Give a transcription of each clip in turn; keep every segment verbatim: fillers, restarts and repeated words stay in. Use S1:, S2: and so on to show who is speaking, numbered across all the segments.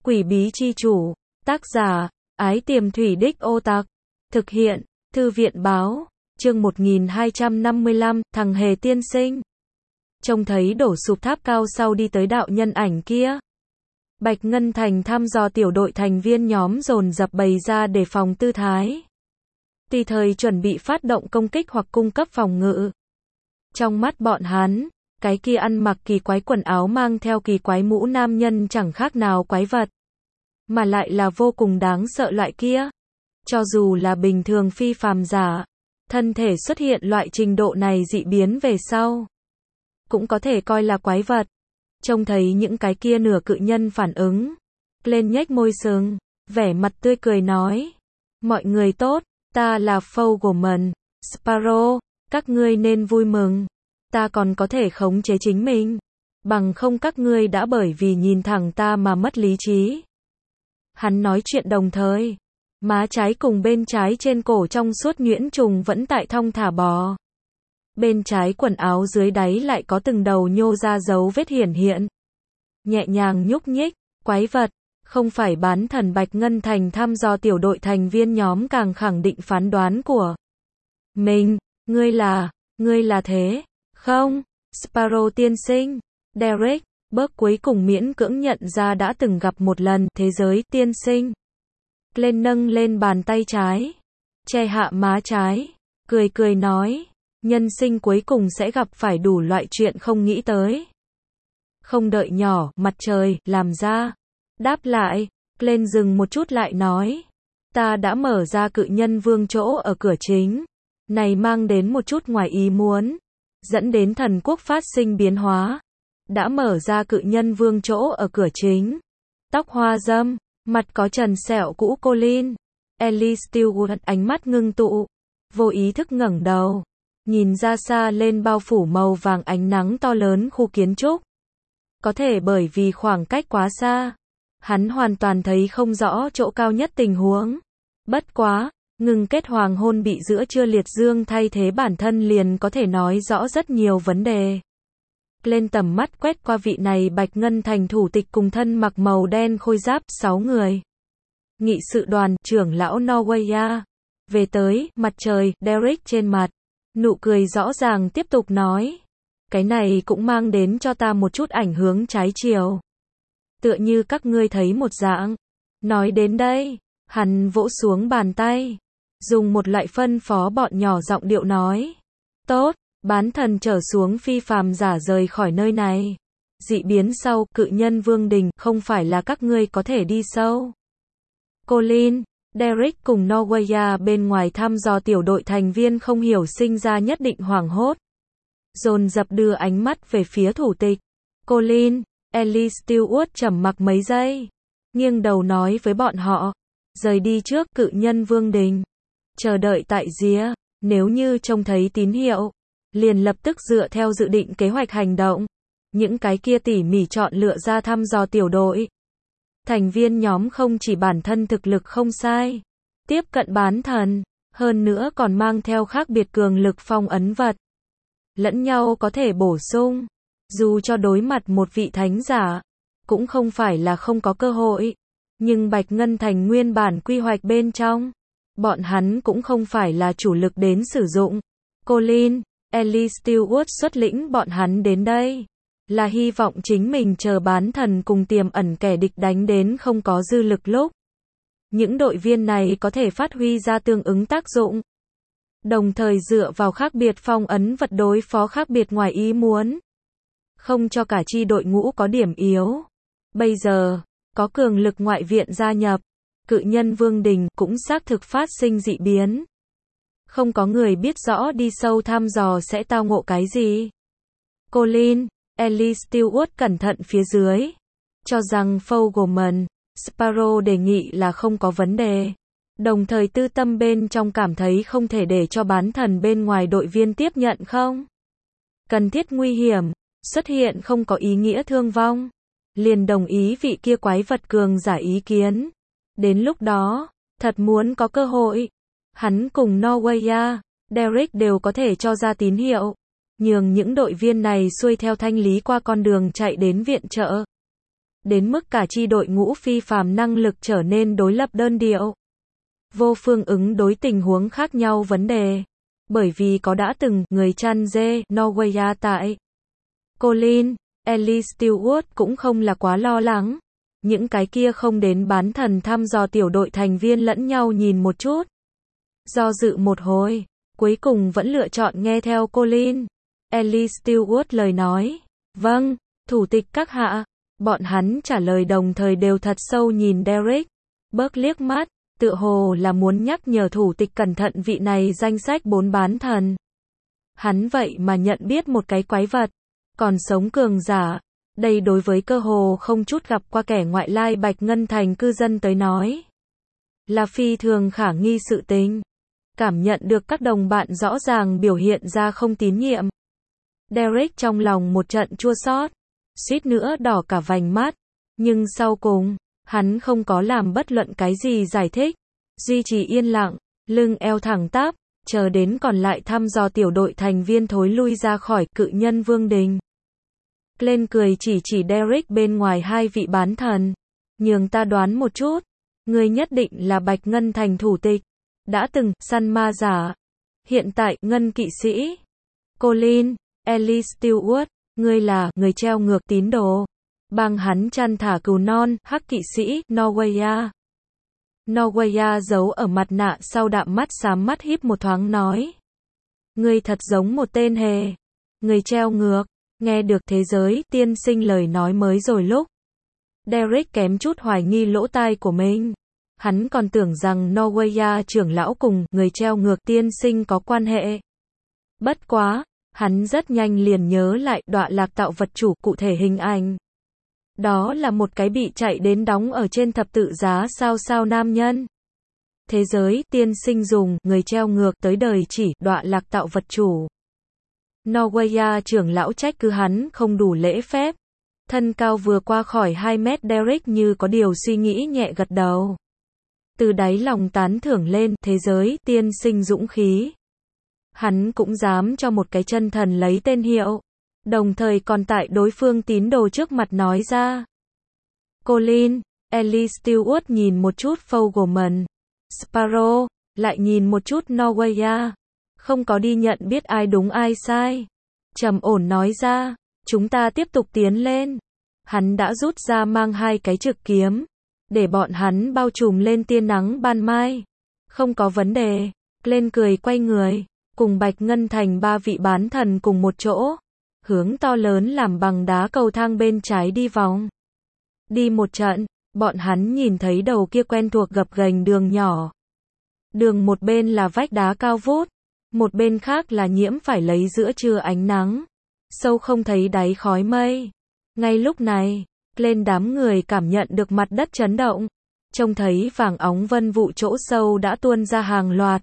S1: Quỷ bí chi chủ, tác giả, Ái Tiềm Thủy Đích Ô Tặc, thực hiện, Thư viện báo, chương một nghìn hai trăm năm mươi lăm, thằng hề tiên sinh. Trông thấy đổ sụp tháp cao sau đi tới đạo nhân ảnh kia. Bạch Ngân Thành thăm dò tiểu đội thành viên nhóm dồn dập bày ra để phòng tư thái. Tùy thời chuẩn bị phát động công kích hoặc cung cấp phòng ngự. Trong mắt bọn hắn, cái kia ăn mặc kỳ quái quần áo mang theo kỳ quái mũ nam nhân chẳng khác nào quái vật. Mà lại là vô cùng đáng sợ loại kia. Cho dù là bình thường phi phàm giả, thân thể xuất hiện loại trình độ này dị biến về sau, cũng có thể coi là quái vật. Trông thấy những cái kia nửa cự nhân phản ứng, lên nhếch môi sừng, vẻ mặt tươi cười nói. Mọi người tốt, ta là Fogelman, Sparrow, các ngươi nên vui mừng. Ta còn có thể khống chế chính mình. Bằng không các ngươi đã bởi vì nhìn thẳng ta mà mất lý trí. Hắn nói chuyện đồng thời, má trái cùng bên trái trên cổ trong suốt nhuyễn trùng vẫn tại thong thả bò. Bên trái quần áo dưới đáy lại có từng đầu nhô ra dấu vết hiển hiện. Nhẹ nhàng nhúc nhích, quái vật, không phải bán thần. Bạch Ngân Thành thăm dò tiểu đội thành viên nhóm càng khẳng định phán đoán của mình. Ngươi là, ngươi là thế, không? Sparrow tiên sinh, Derek, bước cuối cùng miễn cưỡng nhận ra đã từng gặp một lần. Thế giới tiên sinh. Lên nâng lên bàn tay trái, che hạ má trái, cười cười nói. Nhân sinh cuối cùng sẽ gặp phải đủ loại chuyện không nghĩ tới. Không đợi nhỏ, mặt trời, làm ra. Đáp lại, lên dừng một chút lại nói. Ta đã mở ra cự nhân vương chỗ ở cửa chính. Này mang đến một chút ngoài ý muốn. Dẫn đến thần quốc phát sinh biến hóa. Đã mở ra cự nhân vương chỗ ở cửa chính. Tóc hoa râm, mặt có trần sẹo cũ Colin. Ellie Stewart ánh mắt ngưng tụ. Vô ý thức ngẩng đầu. Nhìn ra xa lên bao phủ màu vàng ánh nắng to lớn khu kiến trúc. Có thể bởi vì khoảng cách quá xa, hắn hoàn toàn thấy không rõ chỗ cao nhất tình huống. Bất quá, ngừng kết hoàng hôn bị giữa trưa liệt dương thay thế bản thân liền có thể nói rõ rất nhiều vấn đề. Lên tầm mắt quét qua vị này Bạch Ngân Thành thủ tịch cùng thân mặc màu đen khôi giáp sáu người. Nghị sự đoàn, trưởng lão Norwaya. Về tới, mặt trời, Derek trên mặt. Nụ cười rõ ràng tiếp tục nói. Cái này cũng mang đến cho ta một chút ảnh hưởng trái chiều. Tựa như các ngươi thấy một dạng. Nói đến đây, hắn vỗ xuống bàn tay. Dùng một loại phân phó bọn nhỏ giọng điệu nói. Tốt, bán thần trở xuống phi phàm giả rời khỏi nơi này. Dị biến sau, cự nhân vương đình, không phải là các ngươi có thể đi sâu. Colin, Derek cùng Norwaya bên ngoài thăm dò tiểu đội thành viên không hiểu sinh ra nhất định hoảng hốt. Dồn dập đưa ánh mắt về phía thủ tịch. Colin, Ellie Stewart trầm mặc mấy giây. Nghiêng đầu nói với bọn họ. Rời đi trước cự nhân vương đình. Chờ đợi tại rìa. Nếu như trông thấy tín hiệu, liền lập tức dựa theo dự định kế hoạch hành động. Những cái kia tỉ mỉ chọn lựa ra thăm dò tiểu đội. Thành viên nhóm không chỉ bản thân thực lực không sai, tiếp cận bán thần, hơn nữa còn mang theo khác biệt cường lực phong ấn vật. Lẫn nhau có thể bổ sung, dù cho đối mặt một vị thánh giả, cũng không phải là không có cơ hội. Nhưng Bạch Ngân Thành nguyên bản quy hoạch bên trong, bọn hắn cũng không phải là chủ lực đến sử dụng. Colin, Ellie Stewart xuất lĩnh bọn hắn đến đây. Là hy vọng chính mình chờ bán thần cùng tiềm ẩn kẻ địch đánh đến không có dư lực lúc. Những đội viên này có thể phát huy ra tương ứng tác dụng. Đồng thời dựa vào khác biệt phong ấn vật đối phó khác biệt ngoài ý muốn. Không cho cả chi đội ngũ có điểm yếu. Bây giờ, có cường lực ngoại viện gia nhập. Cự nhân vương đình cũng xác thực phát sinh dị biến. Không có người biết rõ đi sâu thăm dò sẽ tao ngộ cái gì. Colin, Ellie Stewart cẩn thận phía dưới. Cho rằng Fogelman, Sparrow đề nghị là không có vấn đề. Đồng thời tư tâm bên trong cảm thấy không thể để cho bán thần bên ngoài đội viên tiếp nhận không. Cần thiết nguy hiểm, xuất hiện không có ý nghĩa thương vong. Liền đồng ý vị kia quái vật cường giả ý kiến. Đến lúc đó, thật muốn có cơ hội. Hắn cùng Norwaya, Derek đều có thể cho ra tín hiệu. Nhường những đội viên này xuôi theo thanh lý qua con đường chạy đến viện trợ. đến mức cả chi đội ngũ phi phàm năng lực trở nên đối lập đơn điệu. Vô phương ứng đối tình huống khác nhau vấn đề. Bởi vì có đã từng người chăn dê Norway tại Colin, Ellie Stewart cũng không là quá lo lắng. Những cái kia không đến bán thần thăm dò tiểu đội thành viên lẫn nhau nhìn một chút. Do dự một hồi, cuối cùng vẫn lựa chọn nghe theo Colin, Ellie Stewart lời nói. Vâng, thủ tịch các hạ. Bọn hắn trả lời đồng thời đều thật sâu nhìn Derek. Burke liếc mắt, tựa hồ là muốn nhắc nhở thủ tịch cẩn thận vị này danh sách bốn bán thần. Hắn vậy mà nhận biết một cái quái vật, còn sống cường giả. Đây đối với cơ hồ không chút gặp qua kẻ ngoại lai Bạch Ngân Thành cư dân tới nói, là phi thường khả nghi sự tình. Cảm nhận được các đồng bạn rõ ràng biểu hiện ra không tín nhiệm. Derek trong lòng một trận chua xót, suýt nữa đỏ cả vành mắt. Nhưng sau cùng, hắn không có làm bất luận cái gì giải thích. Duy trì yên lặng, lưng eo thẳng tắp, chờ đến còn lại thăm dò tiểu đội thành viên thối lui ra khỏi cự nhân vương đình. Glenn cười chỉ chỉ Derek bên ngoài hai vị bán thần. Nhường ta đoán một chút. Ngươi nhất định là Bạch Ngân Thành thủ tịch. Đã từng săn ma giả. Hiện tại ngân kỵ sĩ. Colin, Ellie Stewart. Ngươi là người treo ngược tín đồ. Bang hắn chăn thả cừu non, hắc kỵ sĩ, Norway. Norway giấu ở mặt nạ sau đạm mắt xám mắt híp một thoáng nói. Ngươi thật giống một tên hề. Người treo ngược. Nghe được thế giới tiên sinh lời nói mới rồi lúc. Derek kém chút hoài nghi lỗ tai của mình. Hắn còn tưởng rằng Norway trưởng lão cùng người treo ngược tiên sinh có quan hệ. Bất quá, hắn rất nhanh liền nhớ lại đọa lạc tạo vật chủ cụ thể hình ảnh. Đó là một cái bị chạy đến đóng ở trên thập tự giá sao sao nam nhân. Thế giới tiên sinh dùng người treo ngược tới đời chỉ đọa lạc tạo vật chủ. Norway trưởng lão trách cứ hắn không đủ lễ phép. Thân cao vừa qua khỏi hai mét Derek như có điều suy nghĩ nhẹ gật đầu. Từ đáy lòng tán thưởng lên thế giới tiên sinh dũng khí. Hắn cũng dám cho một cái chân thần lấy tên hiệu. Đồng thời còn tại đối phương tín đồ trước mặt nói ra. Colin, Ellie Stewart nhìn một chút Fogelman. Sparrow, lại nhìn một chút Norway. Không có đi nhận biết ai đúng ai sai. Trầm ổn nói ra, chúng ta tiếp tục tiến lên. Hắn đã rút ra mang hai cái trực kiếm, để bọn hắn bao trùm lên tia nắng ban mai. Không có vấn đề. Lên cười quay người, cùng Bạch Ngân Thành ba vị bán thần cùng một chỗ. Hướng to lớn làm bằng đá cầu thang bên trái đi vòng. Đi một trận, bọn hắn nhìn thấy đầu kia quen thuộc gập ghềnh đường nhỏ. Đường một bên là vách đá cao vút. Một bên khác là nhiễm phải lấy giữa trưa ánh nắng. Sâu không thấy đáy khói mây. Ngay lúc này, lên đám người cảm nhận được mặt đất chấn động. Trông thấy vàng óng vân vụ chỗ sâu đã tuôn ra hàng loạt.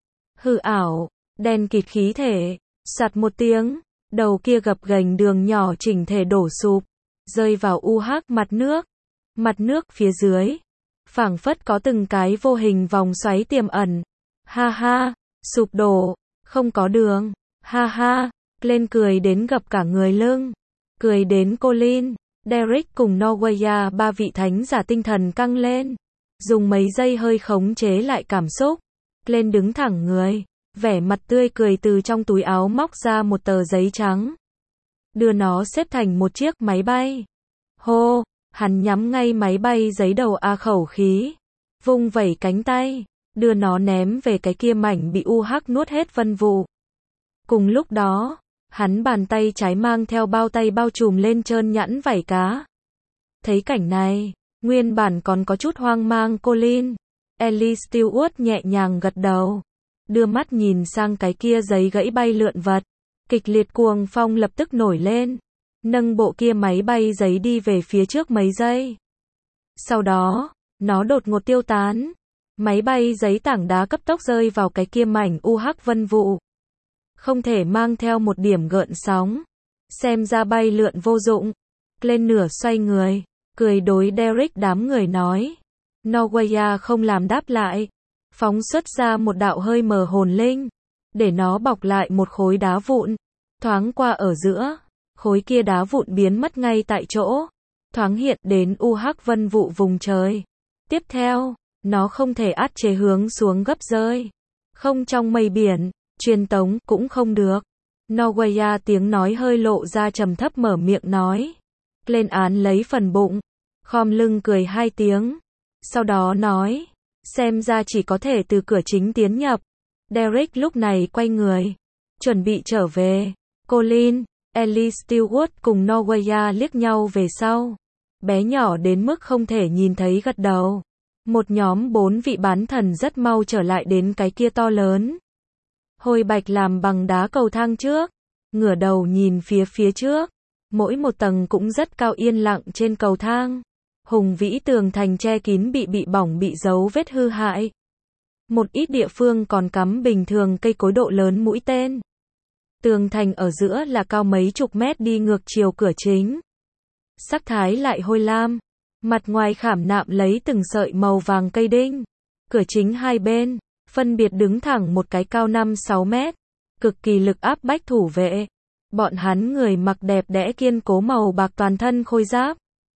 S1: Hư ảo, đen kịt khí thể, sạt một tiếng, đầu kia gập ghềnh đường nhỏ chỉnh thể đổ sụp, rơi vào u hắc mặt nước. Mặt nước phía dưới, phảng phất có từng cái vô hình vòng xoáy tiềm ẩn. Ha ha, sụp đổ. Không có đường, ha ha, lên cười đến gập cả người lưng, cười đến Colin, Derek cùng Norway ba vị thánh giả tinh thần căng lên, dùng mấy giây hơi khống chế lại cảm xúc, lên đứng thẳng người, vẻ mặt tươi cười từ trong túi áo móc ra một tờ giấy trắng, đưa nó xếp thành một chiếc máy bay. Hô, hắn nhắm ngay máy bay giấy đầu a khẩu khí, vung vẩy cánh tay. Đưa nó ném về cái kia mảnh bị u hắc nuốt hết vân vụ. Cùng lúc đó, hắn bàn tay trái mang theo bao tay bao trùm lên trơn nhẵn vảy cá. Thấy cảnh này, nguyên bản còn có chút hoang mang Colin, Ellie Stewart nhẹ nhàng gật đầu. Đưa mắt nhìn sang cái kia giấy gãy bay lượn vật. Kịch liệt cuồng phong lập tức nổi lên. Nâng bộ kia máy bay giấy đi về phía trước mấy giây. Sau đó, nó đột ngột tiêu tán. Máy bay giấy tảng đá cấp tốc rơi vào cái kia mảnh u hắc vân vụ. Không thể mang theo một điểm gợn sóng. Xem ra bay lượn vô dụng. Lên nửa xoay người, cười đối Derek đám người nói. Norway không làm đáp lại. Phóng xuất ra một đạo hơi mờ hồn linh. Để nó bọc lại một khối đá vụn. Thoáng qua ở giữa. Khối kia đá vụn biến mất ngay tại chỗ. thoáng hiện đến u hắc vân vụ vùng trời. Tiếp theo, nó không thể át chế hướng xuống gấp rơi. Không trong mây biển, truyền tống cũng không được. Norweya tiếng nói hơi lộ ra trầm thấp mở miệng nói. Lên án lấy phần bụng, khom lưng cười hai tiếng. Sau đó nói, xem ra chỉ có thể từ cửa chính tiến nhập. Derek lúc này quay người, chuẩn bị trở về. Colin, Ellie Stewart cùng Norweya liếc nhau về sau. Bé nhỏ đến mức không thể nhìn thấy gật đầu. Một nhóm bốn vị bán thần rất mau trở lại đến cái kia to lớn. Hôi bạch làm bằng đá cầu thang trước. Ngửa đầu nhìn phía phía trước. Mỗi một tầng cũng rất cao yên lặng trên cầu thang. Hùng vĩ tường thành che kín bị bị bỏng bị dấu vết hư hại. Một ít địa phương còn cắm bình thường cây cối độ lớn mũi tên. Tường thành ở giữa là cao mấy chục mét đi ngược chiều cửa chính. Sắc thái lại hôi lam. Mặt ngoài khảm nạm lấy từng sợi màu vàng cây đinh. Cửa chính hai bên, phân biệt đứng thẳng một cái cao năm sáu mét. Cực kỳ lực áp bách thủ vệ. Bọn hắn người mặc đẹp đẽ kiên cố màu bạc toàn thân khôi giáp.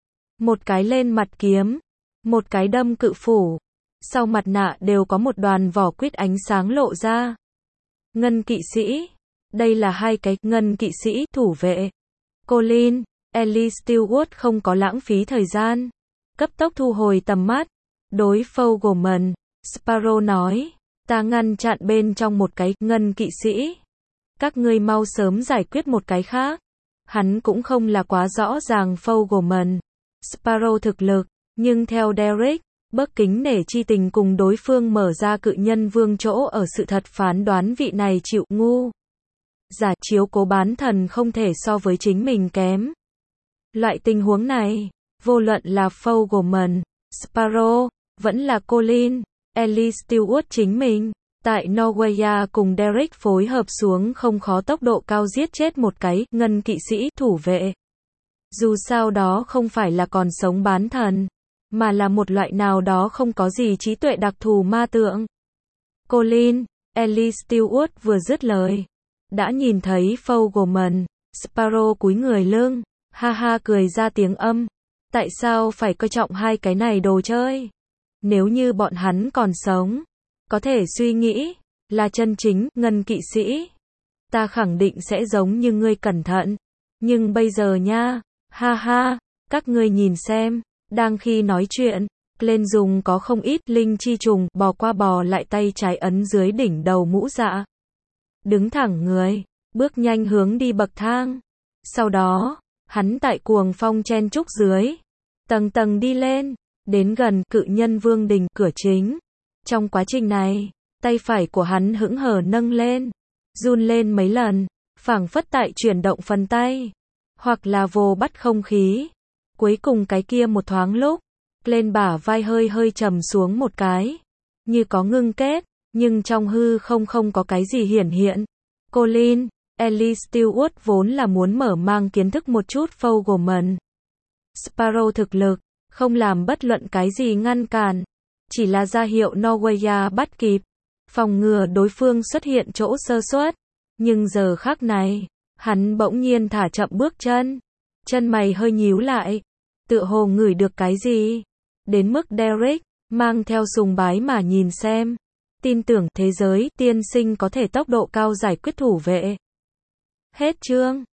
S1: Một cái lên mặt kiếm. Một cái đâm cự phủ. Sau mặt nạ đều có một đoàn vỏ quýt ánh sáng lộ ra. Ngân kỵ sĩ. Đây là hai cái ngân kỵ sĩ thủ vệ. Colin, Ellie Stewart không có lãng phí thời gian. Cấp tốc thu hồi tầm mắt. Đối Fogelman, Sparrow nói. Ta ngăn chặn bên trong một cái ngân kỵ sĩ. Các ngươi mau sớm giải quyết một cái khác. Hắn cũng không là quá rõ ràng Fogelman, Sparrow thực lực. Nhưng theo Derek, bất kính nể chi tình cùng đối phương mở ra cự nhân vương chỗ ở sự thật phán đoán vị này chịu ngu. Giả chiếu cố bán thần không thể so với chính mình kém. Loại tình huống này, vô luận là Fogelman, Sparrow, vẫn là Colin, Ellie Stewart chính mình, tại Norweya cùng Derek phối hợp xuống không khó tốc độ cao giết chết một cái ngân kỵ sĩ thủ vệ. Dù sao đó không phải là còn sống bán thần, mà là một loại nào đó không có gì trí tuệ đặc thù ma tượng. Colin, Ellie Stewart vừa dứt lời, đã nhìn thấy Fogelman, Sparrow cúi người lưng, ha ha cười ra tiếng âm. Tại sao phải coi trọng hai cái này đồ chơi? Nếu như bọn hắn còn sống, có thể suy nghĩ, là chân chính ngân kỵ sĩ. Ta khẳng định sẽ giống như ngươi cẩn thận. Nhưng bây giờ nha, ha ha, các ngươi nhìn xem, đang khi nói chuyện, lên dùng có không ít linh chi trùng bò qua bò lại tay trái ấn dưới đỉnh đầu mũ dạ. Đứng thẳng người, bước nhanh hướng đi bậc thang. Sau đó, hắn tại cuồng phong chen trúc dưới, tầng tầng đi lên, đến gần cự nhân vương đình cửa chính. Trong quá trình này, tay phải của hắn hững hờ nâng lên, run lên mấy lần, phảng phất tại chuyển động phần tay, hoặc là vồ bắt không khí. Cuối cùng cái kia một thoáng lúc, lên bả vai hơi hơi trầm xuống một cái, như có ngưng kết, nhưng trong hư không không có cái gì hiển hiện. Colin, Ellie Stewart vốn là muốn mở mang kiến thức một chút Fogelman, Sparrow thực lực, không làm bất luận cái gì ngăn cản, chỉ là ra hiệu Norweya bắt kịp, phòng ngừa đối phương xuất hiện chỗ sơ suất. Nhưng giờ khắc này, hắn bỗng nhiên thả chậm bước chân, chân mày hơi nhíu lại, tựa hồ ngửi được cái gì, đến mức Derek mang theo sùng bái mà nhìn xem, tin tưởng thế giới tiên sinh có thể tốc độ cao giải quyết thủ vệ. Hết chương.